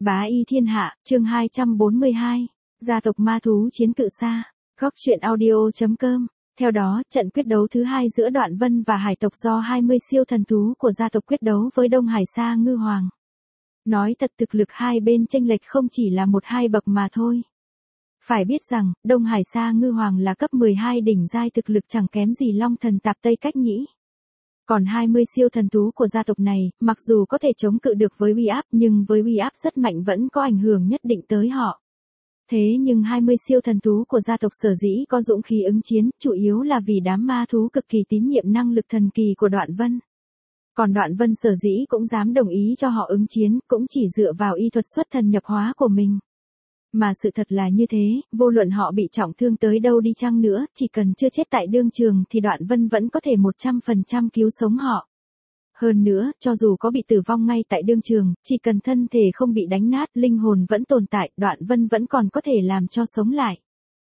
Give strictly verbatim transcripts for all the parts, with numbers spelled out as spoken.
Bá y thiên hạ, chương hai trăm bốn mươi hai. Gia tộc ma thú chiến cự sa. Góc truyện audio.com. Theo đó, trận quyết đấu thứ hai giữa Đoạn Vân và hải tộc do hai mươi siêu thần thú của gia tộc quyết đấu với Đông Hải Sa Ngư Hoàng. Nói thật, thực lực hai bên chênh lệch không chỉ là một hai bậc mà thôi. Phải biết rằng, Đông Hải Sa Ngư Hoàng là cấp mười hai đỉnh giai, thực lực chẳng kém gì Long Thần Tạp Tây Cách Nhĩ. Còn hai mươi siêu thần thú của gia tộc này, mặc dù có thể chống cự được với uy áp, nhưng với uy áp rất mạnh vẫn có ảnh hưởng nhất định tới họ. Thế nhưng hai mươi siêu thần thú của gia tộc sở dĩ có dũng khí ứng chiến, chủ yếu là vì đám ma thú cực kỳ tín nhiệm năng lực thần kỳ của Đoạn Vân. Còn Đoạn Vân sở dĩ cũng dám đồng ý cho họ ứng chiến, cũng chỉ dựa vào y thuật xuất thần nhập hóa của mình. Mà sự thật là như thế, vô luận họ bị trọng thương tới đâu đi chăng nữa, chỉ cần chưa chết tại đương trường thì Đoạn Vân vẫn có thể một trăm phần trăm cứu sống họ. Hơn nữa, cho dù có bị tử vong ngay tại đương trường, chỉ cần thân thể không bị đánh nát, linh hồn vẫn tồn tại, Đoạn Vân vẫn còn có thể làm cho sống lại.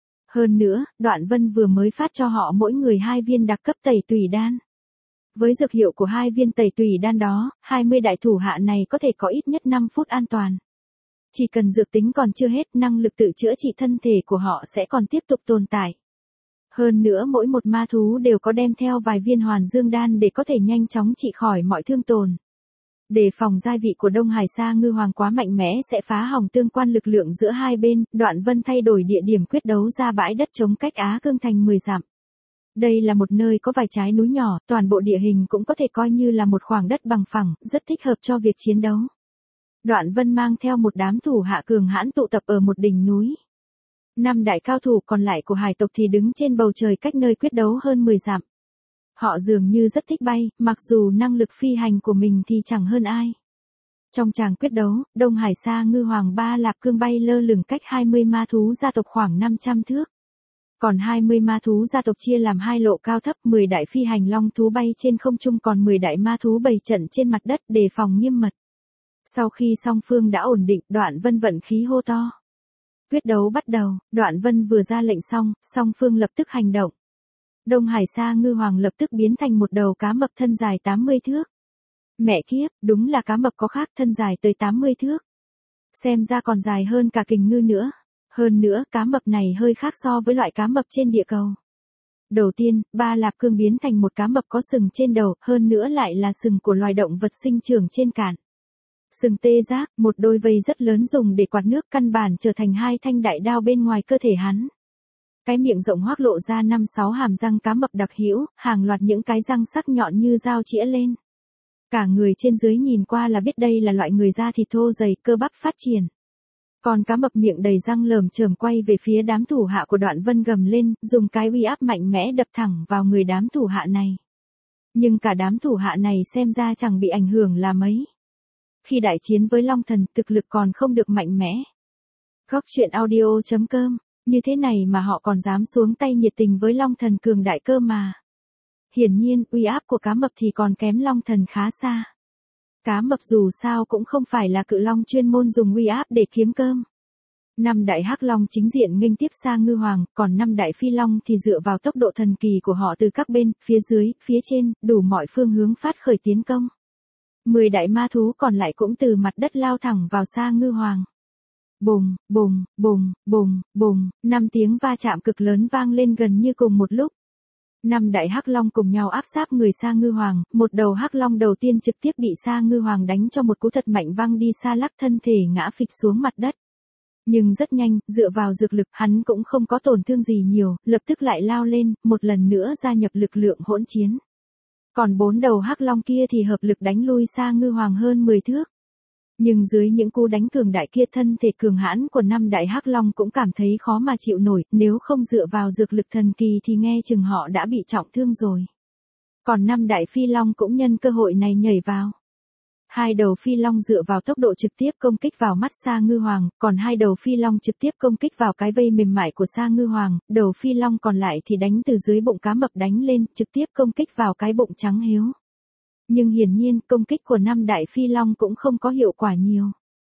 Hơn nữa, Đoạn Vân vừa mới phát cho họ mỗi người hai viên đặc cấp tẩy tùy đan. Với dược hiệu của hai viên tẩy tùy đan đó, hai mươi đại thủ hạ này có thể có ít nhất năm phút an toàn. Chỉ cần dược tính còn chưa hết, năng lực tự chữa trị thân thể của họ sẽ còn tiếp tục tồn tại. Hơn nữa mỗi một ma thú đều có đem theo vài viên hoàn dương đan để có thể nhanh chóng trị khỏi mọi thương tổn. Để phòng giai vị của Đông Hải Sa Ngư Hoàng quá mạnh mẽ sẽ phá hỏng tương quan lực lượng giữa hai bên, Đoạn Vân thay đổi địa điểm quyết đấu ra bãi đất trống cách Á Cương Thành mười dặm. Đây là một nơi có vài trái núi nhỏ, toàn bộ địa hình cũng có thể coi như là một khoảng đất bằng phẳng, rất thích hợp cho việc chiến đấu. Đoạn Vân mang theo một đám thủ hạ cường hãn tụ tập ở một đỉnh núi. Năm đại cao thủ còn lại của hải tộc thì đứng trên bầu trời cách nơi quyết đấu hơn mười dặm. Họ dường như rất thích bay, mặc dù năng lực phi hành của mình thì chẳng hơn ai. Trong tràng quyết đấu, Đông Hải Sa Ngư Hoàng Ba Lạp Cương bay lơ lửng cách hai mươi ma thú gia tộc khoảng năm trăm thước. Còn hai mươi ma thú gia tộc chia làm hai lộ cao thấp, mười đại phi hành long thú bay trên không trung, còn mười đại ma thú bày trận trên mặt đất đề phòng nghiêm mật. Sau khi song phương đã ổn định, Đoạn Vân vận khí hô to. Quyết đấu bắt đầu, Đoạn Vân vừa ra lệnh xong, song phương lập tức hành động. Đông Hải Sa Ngư Hoàng lập tức biến thành một đầu cá mập thân dài tám mươi thước. Mẹ kiếp, đúng là cá mập có khác, thân dài tới tám mươi thước. Xem ra còn dài hơn cả kình ngư nữa. Hơn nữa, cá mập này hơi khác so với loại cá mập trên địa cầu. Đầu tiên, Ba Lạp Cương biến thành một cá mập có sừng trên đầu, hơn nữa lại là sừng của loài động vật sinh trưởng trên cạn. Sừng tê giác, một đôi vây rất lớn dùng để quạt nước, căn bản trở thành hai thanh đại đao bên ngoài cơ thể hắn. Cái miệng rộng hoác lộ ra năm sáu hàm răng cá mập đặc hữu, hàng loạt những cái răng sắc nhọn như dao chĩa lên. Cả người trên dưới nhìn qua là biết đây là loại người da thịt thô dày, cơ bắp phát triển. Còn cá mập miệng đầy răng lởm chởm quay về phía đám thủ hạ của Đoạn Vân gầm lên, dùng cái uy áp mạnh mẽ đập thẳng vào người đám thủ hạ này. Nhưng cả đám thủ hạ này xem ra chẳng bị ảnh hưởng là mấy. Khi đại chiến với Long Thần, thực lực còn không được mạnh mẽ. Góc truyện audio.com, như thế này mà họ còn dám xuống tay nhiệt tình với Long Thần cường đại cơ mà. Hiển nhiên, uy áp của cá mập thì còn kém Long Thần khá xa. Cá mập dù sao cũng không phải là cự long chuyên môn dùng uy áp để kiếm cơm. Năm đại hắc long chính diện nghênh tiếp Sa Ngư Hoàng, còn năm đại phi long thì dựa vào tốc độ thần kỳ của họ từ các bên, phía dưới, phía trên, đủ mọi phương hướng phát khởi tiến công. Mười đại ma thú còn lại cũng từ mặt đất lao thẳng vào Sa Ngư Hoàng. Bùng, bùng, bùng, bùng, bùng, năm tiếng va chạm cực lớn vang lên gần như cùng một lúc. Năm đại hắc long cùng nhau áp sát người Sa Ngư Hoàng, một đầu hắc long đầu tiên trực tiếp bị Sa Ngư Hoàng đánh cho một cú thật mạnh văng đi xa, lắc thân thể ngã phịch xuống mặt đất. Nhưng rất nhanh, dựa vào dược lực, hắn cũng không có tổn thương gì nhiều, lập tức lại lao lên, một lần nữa gia nhập lực lượng hỗn chiến. Còn bốn đầu hắc long kia thì hợp lực đánh lui Sa Ngư Hoàng hơn mười thước. Nhưng dưới những cú đánh cường đại kia, thân thể cường hãn của năm đại hắc long cũng cảm thấy khó mà chịu nổi, nếu không dựa vào dược lực thần kỳ thì nghe chừng họ đã bị trọng thương rồi. Còn năm đại phi long cũng nhân cơ hội này nhảy vào. Hai đầu phi long dựa vào tốc độ trực tiếp công kích vào mắt Sa Ngư Hoàng, còn hai đầu phi long trực tiếp công kích vào cái vây mềm mại của Sa Ngư Hoàng, đầu phi long còn lại thì đánh từ dưới bụng cá mập đánh lên, trực tiếp công kích vào cái bụng trắng hiếu. Nhưng hiển nhiên, công kích của năm đại phi long cũng không có hiệu quả nhiều.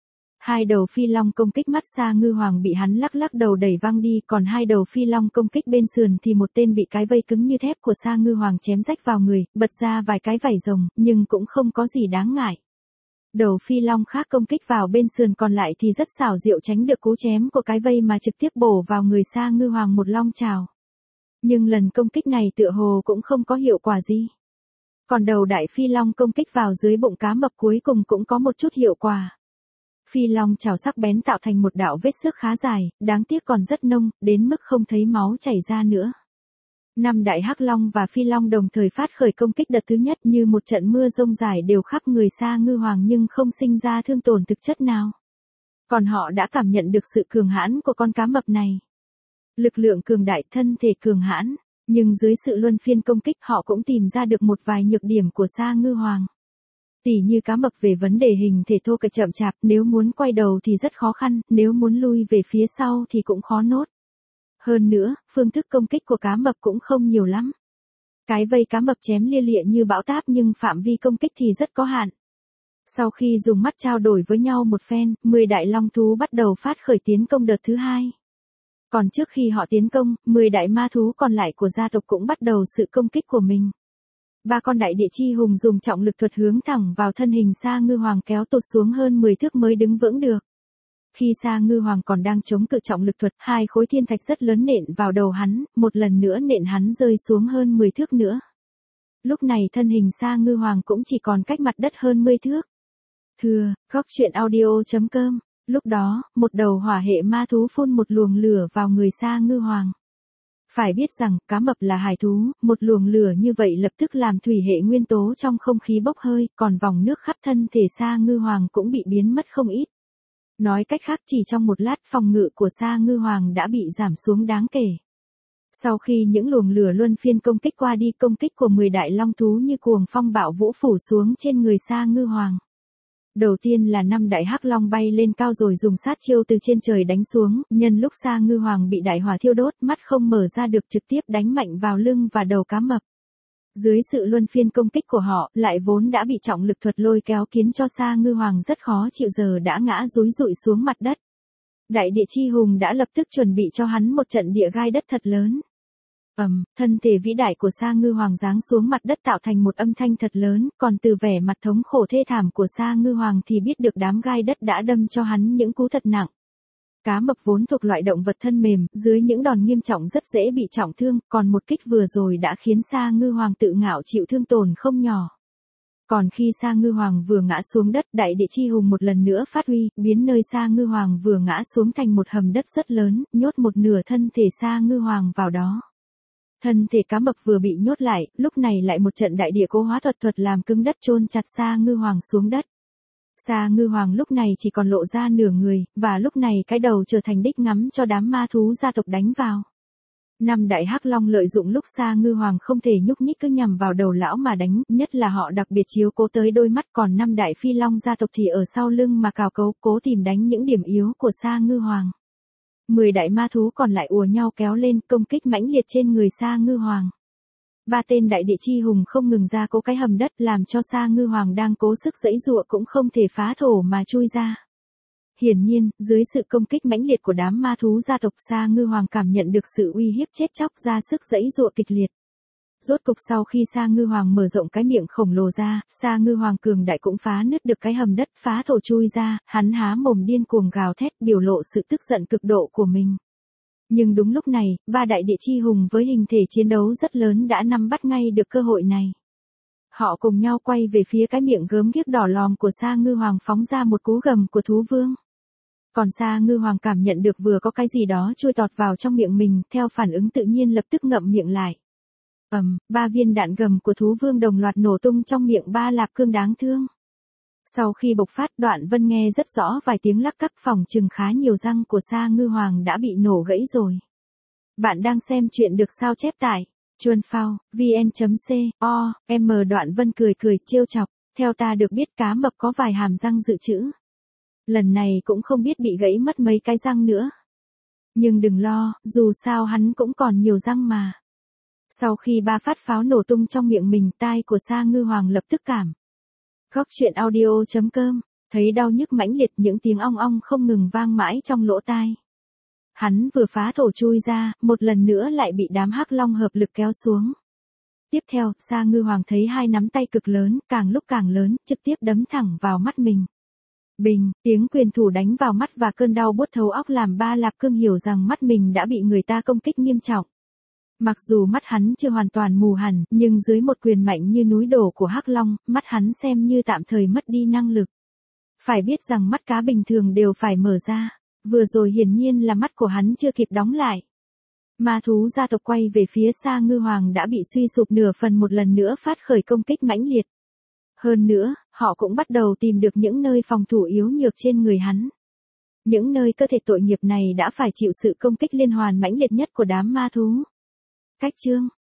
Hai đầu phi long công kích mắt Sa Ngư Hoàng bị hắn lắc lắc đầu đẩy văng đi, còn hai đầu phi long công kích bên sườn thì một tên bị cái vây cứng như thép của Sa Ngư Hoàng chém rách vào người, bật ra vài cái vảy rồng, nhưng cũng không có gì đáng ngại. Đầu phi long khác công kích vào bên sườn còn lại thì rất xảo diệu tránh được cú chém của cái vây mà trực tiếp bổ vào người Sa Ngư Hoàng một long trào. Nhưng lần công kích này tựa hồ cũng không có hiệu quả gì. Còn đầu đại phi long công kích vào dưới bụng cá mập cuối cùng cũng có một chút hiệu quả. Phi long chảo sắc bén tạo thành một đạo vết xước khá dài, đáng tiếc còn rất nông, đến mức không thấy máu chảy ra nữa. Năm đại hắc long và phi long đồng thời phát khởi công kích đợt thứ nhất như một trận mưa rông rải đều khắp người Sa Ngư Hoàng nhưng không sinh ra thương tổn thực chất nào. Còn họ đã cảm nhận được sự cường hãn của con cá mập này. Lực lượng cường đại, thân thể cường hãn, nhưng dưới sự luân phiên công kích họ cũng tìm ra được một vài nhược điểm của Sa Ngư Hoàng. Tỉ như cá mập về vấn đề hình thể thô kệch chậm chạp, nếu muốn quay đầu thì rất khó khăn, nếu muốn lui về phía sau thì cũng khó nốt. Hơn nữa, phương thức công kích của cá mập cũng không nhiều lắm. Cái vây cá mập chém lia lịa như bão táp nhưng phạm vi công kích thì rất có hạn. Sau khi dùng mắt trao đổi với nhau một phen, mười đại long thú bắt đầu phát khởi tiến công đợt thứ hai. Còn trước khi họ tiến công, mười đại ma thú còn lại của gia tộc cũng bắt đầu sự công kích của mình. Ba con đại địa chi hùng dùng trọng lực thuật hướng thẳng vào thân hình Sa Ngư Hoàng kéo tụt xuống hơn mười thước mới đứng vững được. Khi Sa Ngư Hoàng còn đang chống cự trọng lực thuật, hai khối thiên thạch rất lớn nện vào đầu hắn, một lần nữa nện hắn rơi xuống hơn mười thước nữa. Lúc này thân hình Sa Ngư Hoàng cũng chỉ còn cách mặt đất hơn mười thước. Thưa, góc truyện audio chấm com. Lúc đó, một đầu hỏa hệ ma thú phun một luồng lửa vào người Sa Ngư Hoàng. Phải biết rằng, cá mập là hải thú, một luồng lửa như vậy lập tức làm thủy hệ nguyên tố trong không khí bốc hơi, còn vòng nước khắp thân thể Sa Ngư Hoàng cũng bị biến mất không ít. Nói cách khác chỉ trong một lát phòng ngự của Sa Ngư Hoàng đã bị giảm xuống đáng kể. Sau khi những luồng lửa luân phiên công kích qua đi, công kích của mười đại long thú như cuồng phong bạo vũ phủ xuống trên người Sa Ngư Hoàng. Đầu tiên là năm đại hắc long bay lên cao rồi dùng sát chiêu từ trên trời đánh xuống, nhân lúc Sa Ngư Hoàng bị đại hỏa thiêu đốt, mắt không mở ra được trực tiếp đánh mạnh vào lưng và đầu cá mập. Dưới sự luân phiên công kích của họ, lại vốn đã bị trọng lực thuật lôi kéo khiến cho Sa Ngư Hoàng rất khó chịu giờ đã ngã rúi rụi xuống mặt đất. Đại địa chi hùng đã lập tức chuẩn bị cho hắn một trận địa gai đất thật lớn. Ầm, um, thân thể vĩ đại của Sa Ngư Hoàng giáng xuống mặt đất tạo thành một âm thanh thật lớn, còn từ vẻ mặt thống khổ thê thảm của Sa Ngư Hoàng thì biết được đám gai đất đã đâm cho hắn những cú thật nặng. Cá mập vốn thuộc loại động vật thân mềm, dưới những đòn nghiêm trọng rất dễ bị trọng thương, còn một kích vừa rồi đã khiến Sa Ngư Hoàng tự ngạo chịu thương tổn không nhỏ. Còn khi Sa Ngư Hoàng vừa ngã xuống đất, đại địa chi hùng một lần nữa phát huy, biến nơi Sa Ngư Hoàng vừa ngã xuống thành một hầm đất rất lớn, nhốt một nửa thân thể Sa Ngư Hoàng vào đó. Thân thể cá mập vừa bị nhốt lại, lúc này lại một trận đại địa cố hóa thuật thuật làm cứng đất chôn chặt Sa Ngư Hoàng xuống đất. Sa Ngư Hoàng lúc này chỉ còn lộ ra nửa người, và lúc này cái đầu trở thành đích ngắm cho đám ma thú gia tộc đánh vào. Năm đại hắc long lợi dụng lúc Sa Ngư Hoàng không thể nhúc nhích cứ nhằm vào đầu lão mà đánh, nhất là họ đặc biệt chiếu cố tới đôi mắt, còn năm đại phi long gia tộc thì ở sau lưng mà cào cấu cố tìm đánh những điểm yếu của Sa Ngư Hoàng. Mười đại ma thú còn lại ùa nhau kéo lên công kích mãnh liệt trên người Sa Ngư Hoàng. Ba tên đại địa chi hùng không ngừng ra cố cái hầm đất làm cho Sa Ngư Hoàng đang cố sức giãy giụa cũng không thể phá thổ mà chui ra. Hiển nhiên, dưới sự công kích mãnh liệt của đám ma thú gia tộc, Sa Ngư Hoàng cảm nhận được sự uy hiếp chết chóc, ra sức giãy giụa kịch liệt. Rốt cục sau khi Sa Ngư Hoàng mở rộng cái miệng khổng lồ ra, Sa Ngư Hoàng cường đại cũng phá nứt được cái hầm đất, phá thổ chui ra, hắn há mồm điên cuồng gào thét biểu lộ sự tức giận cực độ của mình. Nhưng đúng lúc này, ba đại địa chi hùng với hình thể chiến đấu rất lớn đã nắm bắt ngay được cơ hội này. Họ cùng nhau quay về phía cái miệng gớm ghiếc đỏ lòm của Sa Ngư Hoàng phóng ra một cú gầm của thú vương. Còn Sa Ngư Hoàng cảm nhận được vừa có cái gì đó chui tọt vào trong miệng mình, theo phản ứng tự nhiên lập tức ngậm miệng lại. Ầm, um, ba viên đạn gầm của thú vương đồng loạt nổ tung trong miệng ba lạp cương đáng thương. Sau khi bộc phát, Đoạn Vân nghe rất rõ vài tiếng lắc cắc, phòng chừng khá nhiều răng của Sa Ngư Hoàng đã bị nổ gãy rồi. Bạn đang xem chuyện được sao chép tại chuan phao vn chấm co, em Đoạn Vân cười cười trêu chọc, theo ta được biết cá mập có vài hàm răng dự trữ. Lần này cũng không biết bị gãy mất mấy cái răng nữa. Nhưng đừng lo, dù sao hắn cũng còn nhiều răng mà. Sau khi ba phát pháo nổ tung trong miệng mình, tai của Sa Ngư Hoàng lập tức cảm. Góc truyện audio chấm com, thấy đau nhức mãnh liệt, những tiếng ong ong không ngừng vang mãi trong lỗ tai. Hắn vừa phá thổ chui ra, một lần nữa lại bị đám hắc long hợp lực kéo xuống. Tiếp theo, Sa Ngư Hoàng thấy hai nắm tay cực lớn, càng lúc càng lớn, trực tiếp đấm thẳng vào mắt mình. Bình, tiếng quyền thủ đánh vào mắt và cơn đau buốt thấu óc làm Ba Lạp Cương hiểu rằng mắt mình đã bị người ta công kích nghiêm trọng. Mặc dù mắt hắn chưa hoàn toàn mù hẳn, nhưng dưới một quyền mạnh như núi đổ của Hắc Long, mắt hắn xem như tạm thời mất đi năng lực. Phải biết rằng mắt cá bình thường đều phải mở ra. Vừa rồi hiển nhiên là mắt của hắn chưa kịp đóng lại. Ma thú gia tộc quay về phía Sa Ngư Hoàng đã bị suy sụp nửa phần một lần nữa phát khởi công kích mãnh liệt. Hơn nữa, họ cũng bắt đầu tìm được những nơi phòng thủ yếu nhược trên người hắn. Những nơi cơ thể tội nghiệp này đã phải chịu sự công kích liên hoàn mãnh liệt nhất của đám ma thú. Cách chương